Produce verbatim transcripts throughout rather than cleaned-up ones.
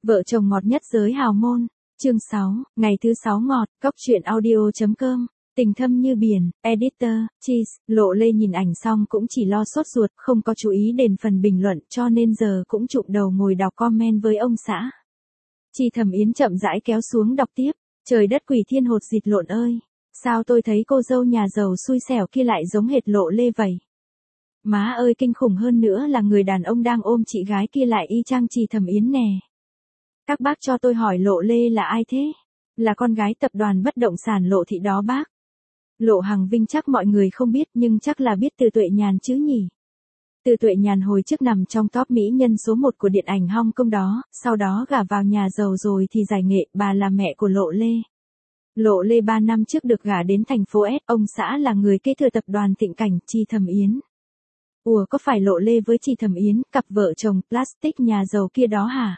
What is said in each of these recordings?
Vợ chồng ngọt nhất giới hào môn, chương sáu, ngày thứ sáu ngọt, cóc truyện audio.com, tình thâm như biển, editor, cheese, Lộ Lê nhìn ảnh xong cũng chỉ lo sốt ruột, không có chú ý đến phần bình luận cho nên giờ cũng chụm đầu ngồi đọc comment với ông xã. Chi Thẩm Yến chậm rãi kéo xuống đọc tiếp, trời đất quỷ thiên hột dịt lộn ơi, sao tôi thấy cô dâu nhà giàu xui xẻo kia lại giống hệt Lộ Lê vậy. Má ơi, kinh khủng hơn nữa là người đàn ông đang ôm chị gái kia lại y chang Chi Thẩm Yến nè. Các bác cho tôi hỏi Lộ Lê là ai thế? Là con gái tập đoàn bất động sản Lộ Thị đó bác. Lộ Hằng Vinh chắc mọi người không biết nhưng chắc là biết Từ Tuệ Nhàn chứ nhỉ? Từ Tuệ Nhàn hồi trước nằm trong top mỹ nhân số một của điện ảnh Hong Kong đó, sau đó gả vào nhà giàu rồi thì giải nghệ, bà là mẹ của Lộ Lê. Lộ Lê ba năm trước được gả đến thành phố S, ông xã là người kế thừa tập đoàn Thịnh Cảnh, Chi Thẩm Yến. Ủa, có phải Lộ Lê với Chi Thẩm Yến, cặp vợ chồng plastic nhà giàu kia đó hả?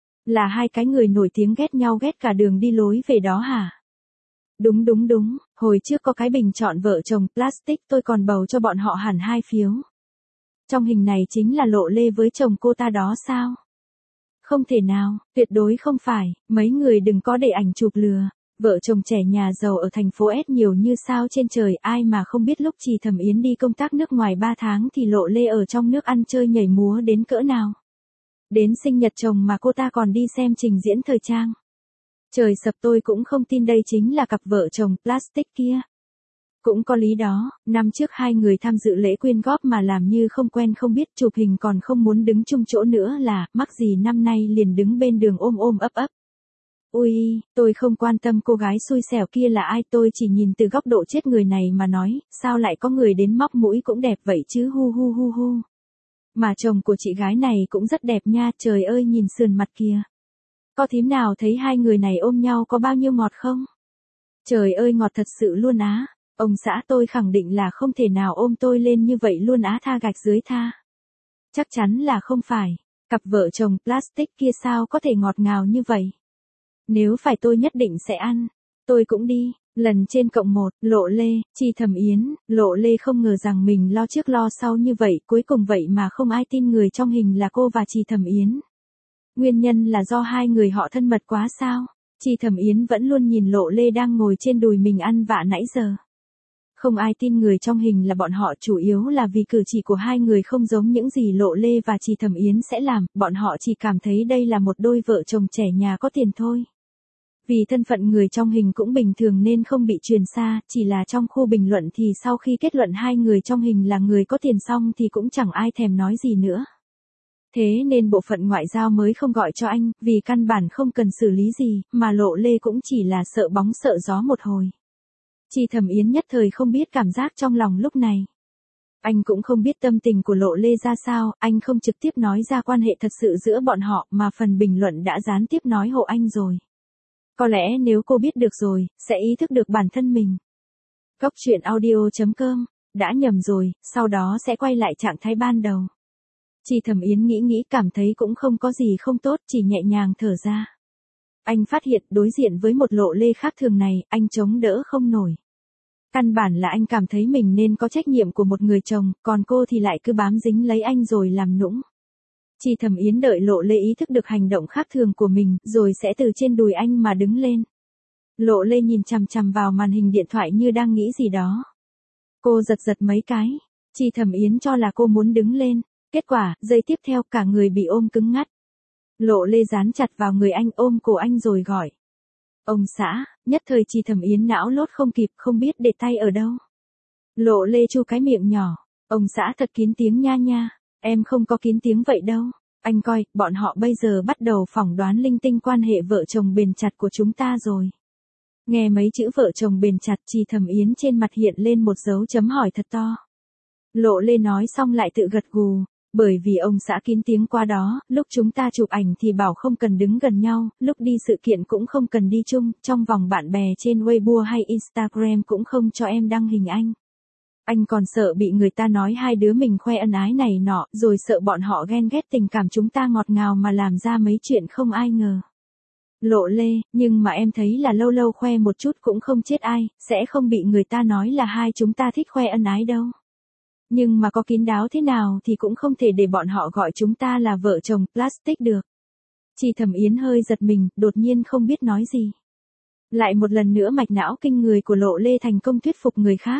Là hai cái người nổi tiếng ghét nhau ghét cả đường đi lối về đó hả? Đúng đúng đúng, hồi trước có cái bình chọn vợ chồng plastic tôi còn bầu cho bọn họ hẳn hai phiếu. Trong hình này chính là Lộ Lê với chồng cô ta đó sao? Không thể nào, tuyệt đối không phải, mấy người đừng có để ảnh chụp lừa. Vợ chồng trẻ nhà giàu ở thành phố S nhiều như sao trên trời, ai mà không biết lúc Chi Thẩm Yến đi công tác nước ngoài ba tháng thì Lộ Lê ở trong nước ăn chơi nhảy múa đến cỡ nào. Đến sinh nhật chồng mà cô ta còn đi xem trình diễn thời trang. Trời sập, tôi cũng không tin đây chính là cặp vợ chồng plastic kia. Cũng có lý đó, năm trước hai người tham dự lễ quyên góp mà làm như không quen không biết, chụp hình còn không muốn đứng chung chỗ nữa là, mắc gì năm nay liền đứng bên đường ôm ôm ấp ấp. Ui, tôi không quan tâm cô gái xui xẻo kia là ai, tôi chỉ nhìn từ góc độ chết người này mà nói, sao lại có người đến móc mũi cũng đẹp vậy chứ, hu hu hu hu. Mà chồng của chị gái này cũng rất đẹp nha, trời ơi nhìn sườn mặt kìa. Có thím nào thấy hai người này ôm nhau có bao nhiêu ngọt không? Trời ơi ngọt thật sự luôn á, ông xã tôi khẳng định là không thể nào ôm tôi lên như vậy luôn á, tha gạch dưới tha. Chắc chắn là không phải, cặp vợ chồng plastic kia sao có thể ngọt ngào như vậy? Nếu phải tôi nhất định sẽ ăn, tôi cũng đi. Lần trên cộng một, Lộ Lê, Chi Thẩm Yến, Lộ Lê không ngờ rằng mình lo trước lo sau như vậy, cuối cùng vậy mà không ai tin người trong hình là cô và Chi Thẩm Yến. Nguyên nhân là do hai người họ thân mật quá sao? Chi Thẩm Yến vẫn luôn nhìn Lộ Lê đang ngồi trên đùi mình ăn vạ nãy giờ. Không ai tin người trong hình là bọn họ, chủ yếu là vì cử chỉ của hai người không giống những gì Lộ Lê và Chi Thẩm Yến sẽ làm, bọn họ chỉ cảm thấy đây là một đôi vợ chồng trẻ nhà có tiền thôi. Vì thân phận người trong hình cũng bình thường nên không bị truyền xa, chỉ là trong khu bình luận thì sau khi kết luận hai người trong hình là người có tiền xong thì cũng chẳng ai thèm nói gì nữa. Thế nên bộ phận ngoại giao mới không gọi cho anh, vì căn bản không cần xử lý gì, mà Lộ Lê cũng chỉ là sợ bóng sợ gió một hồi. Chi Thẩm Yến nhất thời không biết cảm giác trong lòng lúc này. Anh cũng không biết tâm tình của Lộ Lê ra sao, anh không trực tiếp nói ra quan hệ thật sự giữa bọn họ mà phần bình luận đã gián tiếp nói hộ anh rồi. Có lẽ nếu cô biết được rồi, sẽ ý thức được bản thân mình. Cóc truyện audio.com, đã nhầm rồi, sau đó sẽ quay lại trạng thái ban đầu. Chi Thẩm Yến nghĩ nghĩ cảm thấy cũng không có gì không tốt, chỉ nhẹ nhàng thở ra. Anh phát hiện đối diện với một Lộ Lê khác thường này, anh chống đỡ không nổi. Căn bản là anh cảm thấy mình nên có trách nhiệm của một người chồng, còn cô thì lại cứ bám dính lấy anh rồi làm nũng. Chi Thẩm Yến đợi Lộ Lê ý thức được hành động khác thường của mình, rồi sẽ từ trên đùi anh mà đứng lên. Lộ Lê nhìn chằm chằm vào màn hình điện thoại như đang nghĩ gì đó. Cô giật giật mấy cái. Chi Thẩm Yến cho là cô muốn đứng lên. Kết quả, giây tiếp theo cả người bị ôm cứng ngắt. Lộ Lê dán chặt vào người anh, ôm cổ anh rồi gọi. Ông xã, nhất thời Chi Thẩm Yến não lốt không kịp, không biết để tay ở đâu. Lộ Lê chu cái miệng nhỏ. Ông xã thật kín tiếng nha nha. Em không có kín tiếng vậy đâu. Anh coi, bọn họ bây giờ bắt đầu phỏng đoán linh tinh quan hệ vợ chồng bền chặt của chúng ta rồi. Nghe mấy chữ vợ chồng bền chặt, Chi Thẩm Yến trên mặt hiện lên một dấu chấm hỏi thật to. Lộ Lê nói xong lại tự gật gù. Bởi vì ông xã kín tiếng qua đó, lúc chúng ta chụp ảnh thì bảo không cần đứng gần nhau, lúc đi sự kiện cũng không cần đi chung, trong vòng bạn bè trên Weibo hay Instagram cũng không cho em đăng hình anh. Anh còn sợ bị người ta nói hai đứa mình khoe ân ái này nọ, rồi sợ bọn họ ghen ghét tình cảm chúng ta ngọt ngào mà làm ra mấy chuyện không ai ngờ. Lộ Lê, nhưng mà em thấy là lâu lâu khoe một chút cũng không chết ai, sẽ không bị người ta nói là hai chúng ta thích khoe ân ái đâu. Nhưng mà có kín đáo thế nào thì cũng không thể để bọn họ gọi chúng ta là vợ chồng plastic được. Chi Thẩm Yến hơi giật mình, đột nhiên không biết nói gì. Lại một lần nữa mạch não kinh người của Lộ Lê thành công thuyết phục người khác.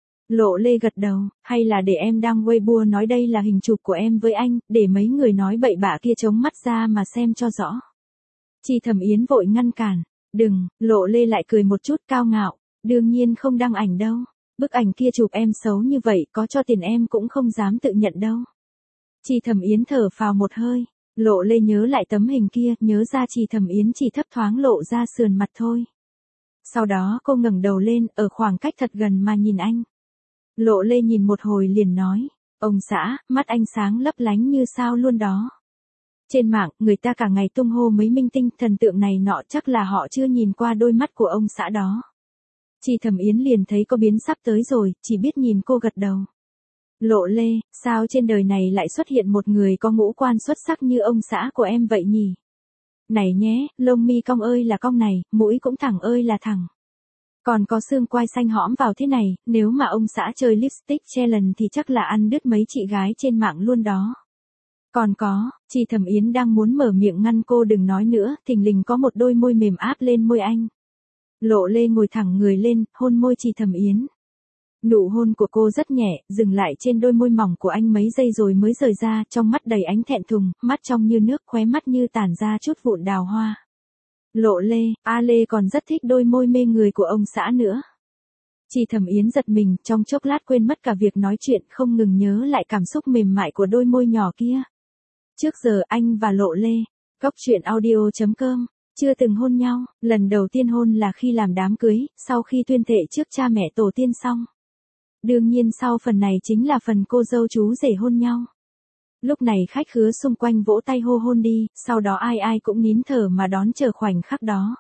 Lộ Lê gật đầu, hay là để em đăng Weibo nói đây là hình chụp của em với anh, để mấy người nói bậy bạ kia chống mắt ra mà xem cho rõ. Chi Thẩm Yến vội ngăn cản, đừng, Lộ Lê lại cười một chút cao ngạo, đương nhiên không đăng ảnh đâu, bức ảnh kia chụp em xấu như vậy có cho tiền em cũng không dám tự nhận đâu. Chi Thẩm Yến thở phào một hơi, Lộ Lê nhớ lại tấm hình kia, nhớ ra Chi Thẩm Yến chỉ thấp thoáng lộ ra sườn mặt thôi. Sau đó cô ngẩng đầu lên, ở khoảng cách thật gần mà nhìn anh. Lộ Lê nhìn một hồi liền nói, ông xã, mắt anh sáng lấp lánh như sao luôn đó. Trên mạng, người ta cả ngày tung hô mấy minh tinh thần tượng này nọ, chắc là họ chưa nhìn qua đôi mắt của ông xã đó. Chi Thẩm Yến liền thấy có biến sắp tới rồi, chỉ biết nhìn cô gật đầu. Lộ Lê, sao trên đời này lại xuất hiện một người có ngũ quan xuất sắc như ông xã của em vậy nhỉ? Này nhé, lông mi cong ơi là cong này, mũi cũng thẳng ơi là thẳng. Còn có xương quai xanh hõm vào thế này, nếu mà ông xã chơi lipstick challenge thì chắc là ăn đứt mấy chị gái trên mạng luôn đó. Còn có, Chi Thẩm Yến đang muốn mở miệng ngăn cô đừng nói nữa, thình lình có một đôi môi mềm áp lên môi anh. Lộ Lê ngồi thẳng người lên, hôn môi Chi Thẩm Yến. Nụ hôn của cô rất nhẹ, dừng lại trên đôi môi mỏng của anh mấy giây rồi mới rời ra, trong mắt đầy ánh thẹn thùng, mắt trong như nước, khóe mắt như tản ra chút vụn đào hoa. Lộ Lê, A Lê còn rất thích đôi môi mê người của ông xã nữa. Chi Thẩm Yến giật mình, trong chốc lát quên mất cả việc nói chuyện, không ngừng nhớ lại cảm xúc mềm mại của đôi môi nhỏ kia. Trước giờ anh và Lộ Lê, Góc Chuyện Audio chấm com, chưa từng hôn nhau, lần đầu tiên hôn là khi làm đám cưới, sau khi tuyên thệ trước cha mẹ tổ tiên xong. Đương nhiên sau phần này chính là phần cô dâu chú rể hôn nhau. Lúc này khách khứa xung quanh vỗ tay hô hôn đi, sau đó ai ai cũng nín thở mà đón chờ khoảnh khắc đó.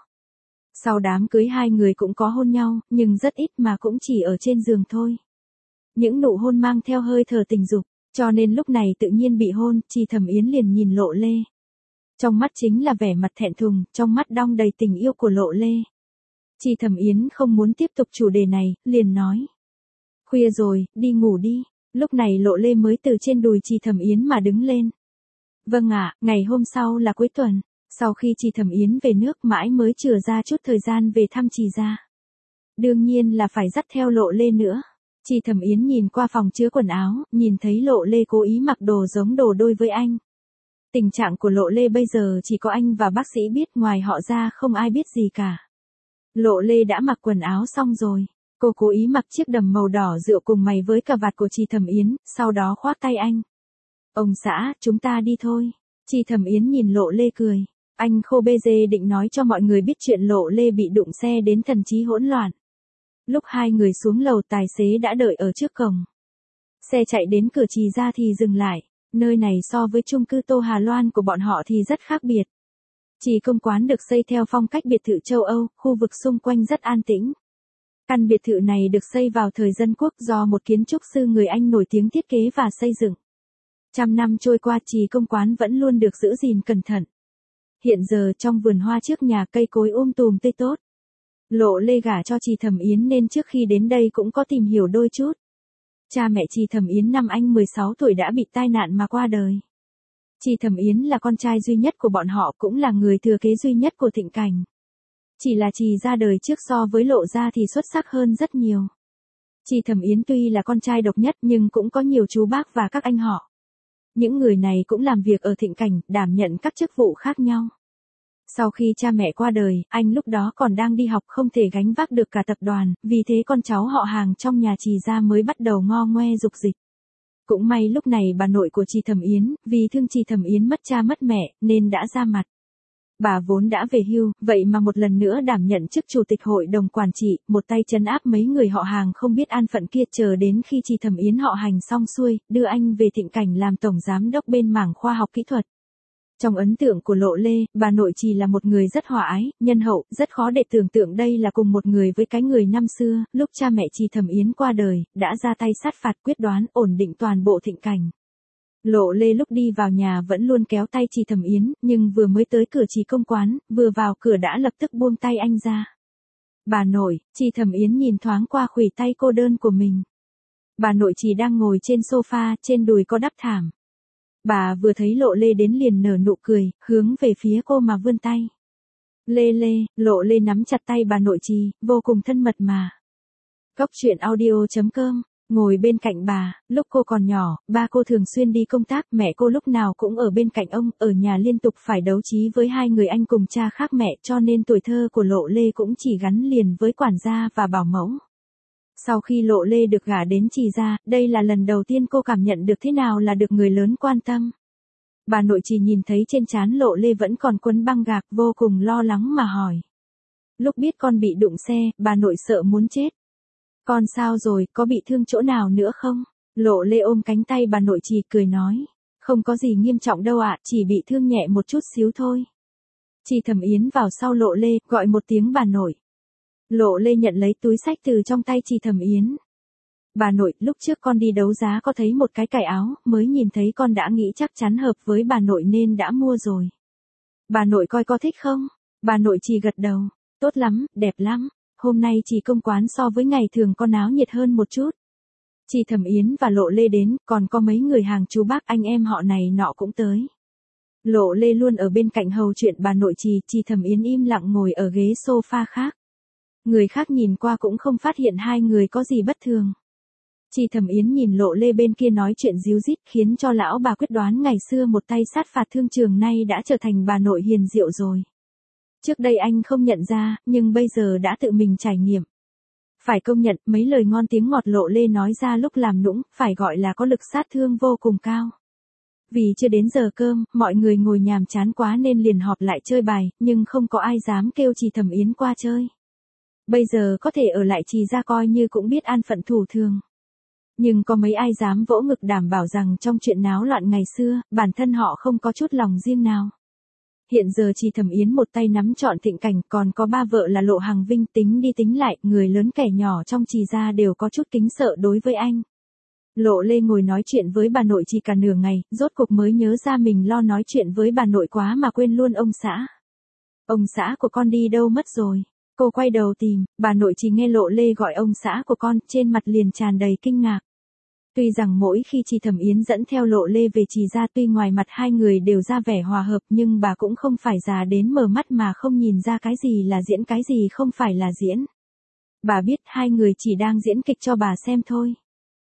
Sau đám cưới hai người cũng có hôn nhau, nhưng rất ít mà cũng chỉ ở trên giường thôi. Những nụ hôn mang theo hơi thở tình dục, cho nên lúc này tự nhiên bị hôn, Chi Thẩm Yến liền nhìn Lộ Lê. Trong mắt chính là vẻ mặt thẹn thùng, trong mắt đong đầy tình yêu của Lộ Lê. Chi Thẩm Yến không muốn tiếp tục chủ đề này, liền nói. Khuya rồi, đi ngủ đi. Lúc này Lộ Lê mới từ trên đùi Chi Thẩm Yến mà đứng lên. Vâng ạ, ngày hôm sau là cuối tuần. Sau khi Chi Thẩm Yến về nước mãi mới chừa ra chút thời gian về thăm Chi gia. Đương nhiên là phải dắt theo Lộ Lê nữa. Chi Thẩm Yến nhìn qua phòng chứa quần áo, nhìn thấy Lộ Lê cố ý mặc đồ giống đồ đôi với anh. Tình trạng của Lộ Lê bây giờ chỉ có anh và bác sĩ biết, ngoài họ ra không ai biết gì cả. Lộ Lê đã mặc quần áo xong rồi. Cô cố ý mặc chiếc đầm màu đỏ rượu cùng mày với cà vạt của Chi Thẩm Yến, sau đó khoác tay anh. Ông xã, chúng ta đi thôi. Chi Thẩm Yến nhìn Lộ Lê cười. Anh khô bê dê định nói cho mọi người biết chuyện Lộ Lê bị đụng xe đến thần trí hỗn loạn. Lúc hai người xuống lầu tài xế đã đợi ở trước cổng. Xe chạy đến cửa Trì ra thì dừng lại. Nơi này so với chung cư Tô Hà Loan của bọn họ thì rất khác biệt. Trì Công Quán được xây theo phong cách biệt thự châu Âu, khu vực xung quanh rất an tĩnh. Căn biệt thự này được xây vào thời Dân Quốc do một kiến trúc sư người Anh nổi tiếng thiết kế và xây dựng. Trăm năm trôi qua Trì Công Quán vẫn luôn được giữ gìn cẩn thận. Hiện giờ trong vườn hoa trước nhà cây cối um tùm tươi tốt. Lộ Lê gả cho Chi Thẩm Yến nên trước khi đến đây cũng có tìm hiểu đôi chút. Cha mẹ Chi Thẩm Yến năm anh mười sáu tuổi đã bị tai nạn mà qua đời. Chi Thẩm Yến là con trai duy nhất của bọn họ, cũng là người thừa kế duy nhất của Thịnh Cảnh. Chỉ là Trì ra đời trước so với Lộ gia thì xuất sắc hơn rất nhiều. Chi Thẩm Yến tuy là con trai độc nhất nhưng cũng có nhiều chú bác và các anh họ. Những người này cũng làm việc ở Thịnh Cảnh, đảm nhận các chức vụ khác nhau. Sau khi cha mẹ qua đời, anh lúc đó còn đang đi học không thể gánh vác được cả tập đoàn, vì thế con cháu họ hàng trong nhà Trì ra mới bắt đầu ngo ngoe dục dịch. Cũng may lúc này bà nội của Chi Thẩm Yến, vì thương Chi Thẩm Yến mất cha mất mẹ, nên đã ra mặt. Bà vốn đã về hưu, vậy mà một lần nữa đảm nhận chức chủ tịch hội đồng quản trị, một tay trấn áp mấy người họ hàng không biết an phận kia, chờ đến khi Chi Thẩm Yến họ hành xong xuôi, đưa anh về Thịnh Cảnh làm tổng giám đốc bên mảng khoa học kỹ thuật. Trong ấn tượng của Lộ Lê, bà nội Trì là một người rất hòa ái, nhân hậu, rất khó để tưởng tượng đây là cùng một người với cái người năm xưa, lúc cha mẹ Chi Thẩm Yến qua đời, đã ra tay sát phạt quyết đoán, ổn định toàn bộ Thịnh Cảnh. Lộ Lê lúc đi vào nhà vẫn luôn kéo tay Chi Thẩm Yến, nhưng vừa mới tới cửa Trì Công Quán, vừa vào cửa đã lập tức buông tay anh ra. Bà nội, Chi Thẩm Yến nhìn thoáng qua khuỷu tay cô đơn của mình. Bà nội Trì đang ngồi trên sofa, trên đùi có đắp thảm. Bà vừa thấy Lộ Lê đến liền nở nụ cười, hướng về phía cô mà vươn tay. Lê Lê, Lộ Lê nắm chặt tay bà nội trì, vô cùng thân mật mà. Cốc truyện audio chấm com, ngồi bên cạnh bà, lúc cô còn nhỏ, ba cô thường xuyên đi công tác, mẹ cô lúc nào cũng ở bên cạnh ông, ở nhà liên tục phải đấu trí với hai người anh cùng cha khác mẹ, cho nên tuổi thơ của Lộ Lê cũng chỉ gắn liền với quản gia và bảo mẫu. Sau khi Lộ Lê được gả đến Trì gia, đây là lần đầu tiên cô cảm nhận được thế nào là được người lớn quan tâm. Bà nội Trì nhìn thấy trên trán Lộ Lê vẫn còn quấn băng gạc, vô cùng lo lắng mà hỏi. Lúc biết con bị đụng xe, bà nội sợ muốn chết. Con sao rồi, có bị thương chỗ nào nữa không? Lộ Lê ôm cánh tay bà nội Trì cười nói. Không có gì nghiêm trọng đâu ạ, chỉ bị thương nhẹ một chút xíu thôi. Trì Thẩm Yến vào sau Lộ Lê, gọi một tiếng bà nội. Lộ Lê nhận lấy túi xách từ trong tay Trì Thẩm Yến. Bà nội, lúc trước con đi đấu giá có thấy một cái cài áo, mới nhìn thấy con đã nghĩ chắc chắn hợp với bà nội nên đã mua rồi. Bà nội coi có thích không? Bà nội Trì gật đầu. Tốt lắm, đẹp lắm. Hôm nay Trì công quán so với ngày thường con áo nhiệt hơn một chút. Trì Thẩm Yến và Lộ Lê đến, còn có mấy người hàng chú bác anh em họ này nọ cũng tới. Lộ Lê luôn ở bên cạnh hầu chuyện bà nội Trì, Trì Thẩm Yến im lặng ngồi ở ghế sofa khác. Người khác nhìn qua cũng không phát hiện hai người có gì bất thường. Trì Thẩm Yến nhìn Lộ Lê bên kia nói chuyện díu dít khiến cho lão bà quyết đoán ngày xưa một tay sát phạt thương trường nay đã trở thành bà nội hiền diệu rồi. Trước đây anh không nhận ra, nhưng bây giờ đã tự mình trải nghiệm. Phải công nhận, mấy lời ngon tiếng ngọt Lộ Lê nói ra lúc làm nũng, phải gọi là có lực sát thương vô cùng cao. Vì chưa đến giờ cơm, mọi người ngồi nhàm chán quá nên liền họp lại chơi bài, nhưng không có ai dám kêu Trì Thẩm Yến qua chơi. Bây giờ có thể ở lại Trì gia coi như cũng biết an phận thủ thường. Nhưng có mấy ai dám vỗ ngực đảm bảo rằng trong chuyện náo loạn ngày xưa, bản thân họ không có chút lòng riêng nào. Hiện giờ Trì Thẩm Yến một tay nắm trọn thịnh cảnh, còn có ba vợ là Lộ Hằng Vinh, tính đi tính lại, người lớn kẻ nhỏ trong Trì gia đều có chút kính sợ đối với anh. Lộ Lê ngồi nói chuyện với bà nội Trì cả nửa ngày, rốt cuộc mới nhớ ra mình lo nói chuyện với bà nội quá mà quên luôn ông xã. Ông xã của con đi đâu mất rồi? Cô quay đầu tìm, bà nội Trì nghe Lộ Lê gọi ông xã của con, trên mặt liền tràn đầy kinh ngạc. Tuy rằng mỗi khi Trì Thẩm Yến dẫn theo Lộ Lê về Trì gia, tuy ngoài mặt hai người đều ra vẻ hòa hợp, nhưng bà cũng không phải già đến mờ mắt mà không nhìn ra cái gì là diễn, cái gì không phải là diễn. Bà biết hai người chỉ đang diễn kịch cho bà xem thôi.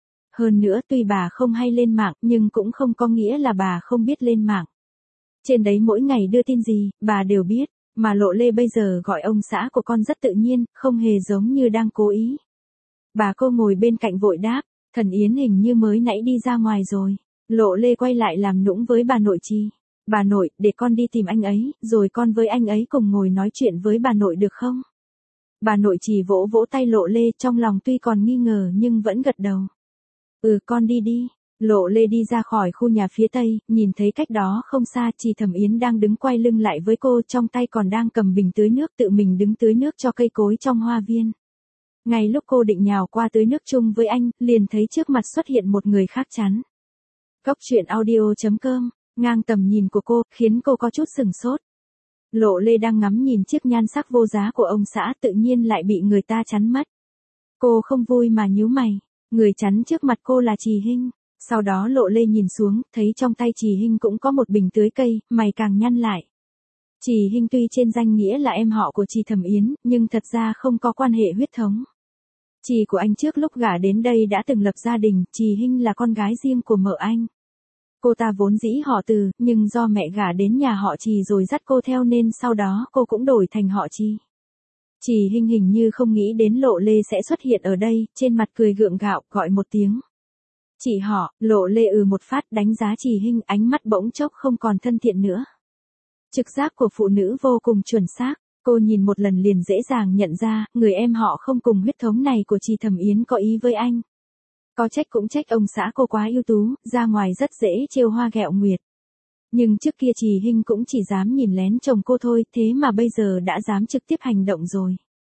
Hơn nữa tuy bà không hay lên mạng, nhưng cũng không có nghĩa là bà không biết lên mạng. Trên đấy mỗi ngày đưa tin gì, bà đều biết, mà Lộ Lê bây giờ gọi ông xã của con rất tự nhiên, không hề giống như đang cố ý. Bà cô ngồi bên cạnh vội đáp. Thần Yến hình như mới nãy đi ra ngoài rồi. Lộ Lê quay lại làm nũng với bà nội Trì. Bà nội, để con đi tìm anh ấy, rồi con với anh ấy cùng ngồi nói chuyện với bà nội được không? Bà nội Trì vỗ vỗ tay Lộ Lê, trong lòng tuy còn nghi ngờ nhưng vẫn gật đầu. Ừ, con đi đi. Lộ Lê đi ra khỏi khu nhà phía tây, nhìn thấy cách đó không xa Trì Thẩm Yến đang đứng quay lưng lại với cô, trong tay còn đang cầm bình tưới nước, tự mình đứng tưới nước cho cây cối trong hoa viên. Ngay lúc cô định nhào qua tưới nước chung với anh, liền thấy trước mặt xuất hiện một người khác chắn. Cốc truyện audio chấm com, ngang tầm nhìn của cô, khiến cô có chút sừng sốt. Lộ Lê đang ngắm nhìn chiếc nhan sắc vô giá của ông xã, tự nhiên lại bị người ta chắn mất. Cô không vui mà nhíu mày, người chắn trước mặt cô là Trì Hinh. Sau đó Lộ Lê nhìn xuống, thấy trong tay Trì Hinh cũng có một bình tưới cây, mày càng nhăn lại. Trì Hinh tuy trên danh nghĩa là em họ của Trì Thẩm Yến, nhưng thật ra không có quan hệ huyết thống. Trì của anh trước lúc gả đến đây đã từng lập gia đình, Trì Hinh là con gái riêng của mợ anh. Cô ta vốn dĩ họ Từ, nhưng do mẹ gả đến nhà họ Trì rồi dắt cô theo nên sau đó cô cũng đổi thành họ Trì. Trì Hinh hình như không nghĩ đến Lộ Lê sẽ xuất hiện ở đây, trên mặt cười gượng gạo, gọi một tiếng. Chị họ, Lộ Lê ừ một phát đánh giá Trì Hinh, ánh mắt bỗng chốc không còn thân thiện nữa. Trực giác của phụ nữ vô cùng chuẩn xác. Cô nhìn một lần liền dễ dàng nhận ra, người em họ không cùng huyết thống này của Trì Thẩm Yến có ý với anh. Có trách cũng trách ông xã cô quá ưu tú, ra ngoài rất dễ trêu hoa ghẹo nguyệt. Nhưng trước kia Trì Hinh cũng chỉ dám nhìn lén chồng cô thôi, thế mà bây giờ đã dám trực tiếp hành động rồi.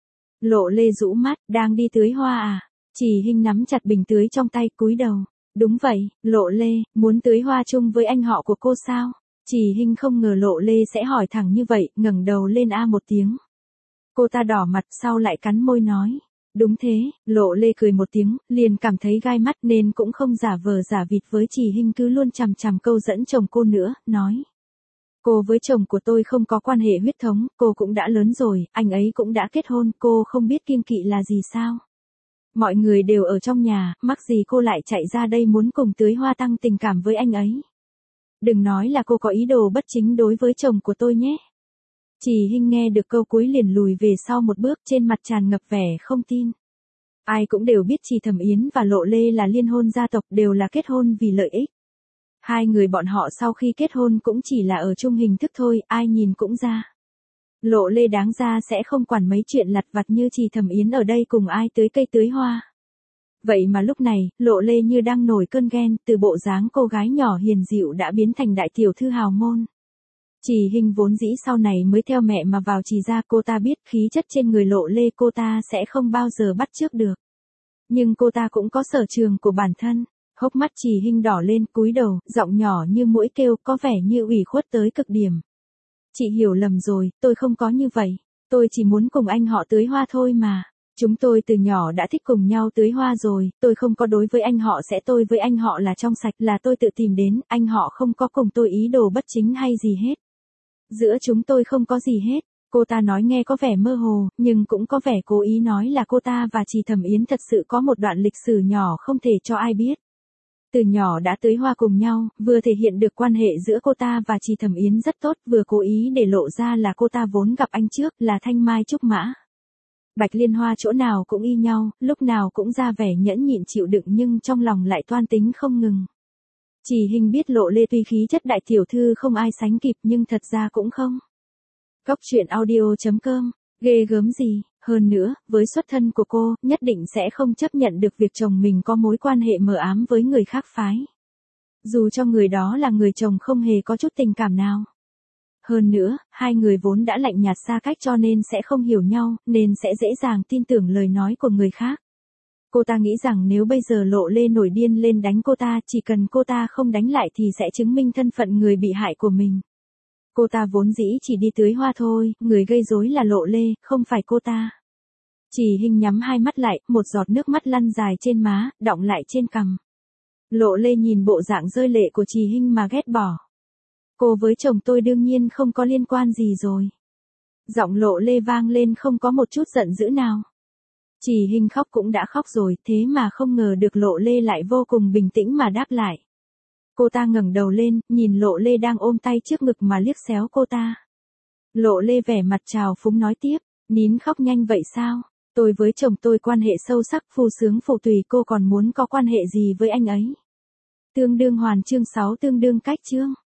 Lộ Lê rũ mắt, đang đi tưới hoa à? Trì Hinh nắm chặt bình tưới trong tay, cúi đầu. Đúng vậy, Lộ Lê, muốn tưới hoa chung với anh họ của cô sao? Trì Hinh không ngờ Lộ Lê sẽ hỏi thẳng như vậy, ngẩng đầu lên a một tiếng. Cô ta đỏ mặt sau lại cắn môi nói. Đúng thế, Lộ Lê cười một tiếng, liền cảm thấy gai mắt nên cũng không giả vờ giả vịt với Trì Hinh cứ luôn chằm chằm câu dẫn chồng cô nữa, nói. Cô với chồng của tôi không có quan hệ huyết thống, cô cũng đã lớn rồi, anh ấy cũng đã kết hôn, cô không biết kiêng kỵ là gì sao? Mọi người đều ở trong nhà, mắc gì cô lại chạy ra đây muốn cùng tưới hoa tăng tình cảm với anh ấy. Đừng nói là cô có ý đồ bất chính đối với chồng của tôi nhé. Trì Hinh nghe được câu cuối liền lùi về sau một bước, trên mặt tràn ngập vẻ không tin. Ai cũng đều biết Trì Thẩm Yến và Lộ Lê là liên hôn gia tộc, đều là kết hôn vì lợi ích. Hai người bọn họ sau khi kết hôn cũng chỉ là ở chung hình thức thôi, ai nhìn cũng ra. Lộ Lê đáng ra sẽ không quản mấy chuyện lặt vặt như Trì Thẩm Yến ở đây cùng ai tưới cây tưới hoa. Vậy mà lúc này, Lộ Lê như đang nổi cơn ghen, từ bộ dáng cô gái nhỏ hiền dịu đã biến thành đại tiểu thư hào môn. Trì Hinh vốn dĩ sau này mới theo mẹ mà vào Trì gia, cô ta biết khí chất trên người Lộ Lê cô ta sẽ không bao giờ bắt chước được. Nhưng cô ta cũng có sở trường của bản thân. Hốc mắt Trì Hinh đỏ lên, cúi đầu, giọng nhỏ như muỗi kêu, có vẻ như ủy khuất tới cực điểm. Chị hiểu lầm rồi, tôi không có như vậy. Tôi chỉ muốn cùng anh họ tưới hoa thôi mà. Chúng tôi từ nhỏ đã thích cùng nhau tưới hoa rồi, tôi không có đối với anh họ sẽ tôi với anh họ là trong sạch, là tôi tự tìm đến, anh họ không có cùng tôi ý đồ bất chính hay gì hết. Giữa chúng tôi không có gì hết. Cô ta nói nghe có vẻ mơ hồ, nhưng cũng có vẻ cố ý nói là cô ta và Trì Thẩm Yến thật sự có một đoạn lịch sử nhỏ không thể cho ai biết. Từ nhỏ đã tưới hoa cùng nhau, vừa thể hiện được quan hệ giữa cô ta và Trì Thẩm Yến rất tốt, vừa cố ý để lộ ra là cô ta vốn gặp anh trước, là Thanh Mai Trúc Mã. Bạch Liên Hoa chỗ nào cũng y nhau, lúc nào cũng ra vẻ nhẫn nhịn chịu đựng nhưng trong lòng lại toan tính không ngừng. Trì Hinh biết Lộ Lê tuy khí chất đại tiểu thư không ai sánh kịp nhưng thật ra cũng không. Cốc truyện audio chấm com, ghê gớm gì, hơn nữa, với xuất thân của cô, nhất định sẽ không chấp nhận được việc chồng mình có mối quan hệ mờ ám với người khác phái. Dù cho người đó là người chồng không hề có chút tình cảm nào. Hơn nữa, hai người vốn đã lạnh nhạt xa cách cho nên sẽ không hiểu nhau, nên sẽ dễ dàng tin tưởng lời nói của người khác. Cô ta nghĩ rằng nếu bây giờ Lộ Lê nổi điên lên đánh cô ta, chỉ cần cô ta không đánh lại thì sẽ chứng minh thân phận người bị hại của mình. Cô ta vốn dĩ chỉ đi tưới hoa thôi, người gây rối là Lộ Lê, không phải cô ta. Trì Hinh nhắm hai mắt lại, một giọt nước mắt lăn dài trên má, đọng lại trên cằm. Lộ Lê nhìn bộ dạng rơi lệ của Trì Hinh mà ghét bỏ. Cô với chồng tôi đương nhiên không có liên quan gì rồi. Giọng Lộ Lê vang lên không có một chút giận dữ nào. Trì Hinh khóc cũng đã khóc rồi, thế mà không ngờ được Lộ Lê lại vô cùng bình tĩnh mà đáp lại. Cô ta ngẩng đầu lên, nhìn Lộ Lê đang ôm tay trước ngực mà liếc xéo cô ta. Lộ Lê vẻ mặt trào phúng nói tiếp, nín khóc nhanh vậy sao? Tôi với chồng tôi quan hệ sâu sắc, phu sướng phụ tùy, cô còn muốn có quan hệ gì với anh ấy? Tương đương hoàn chương sáu tương đương cách chương.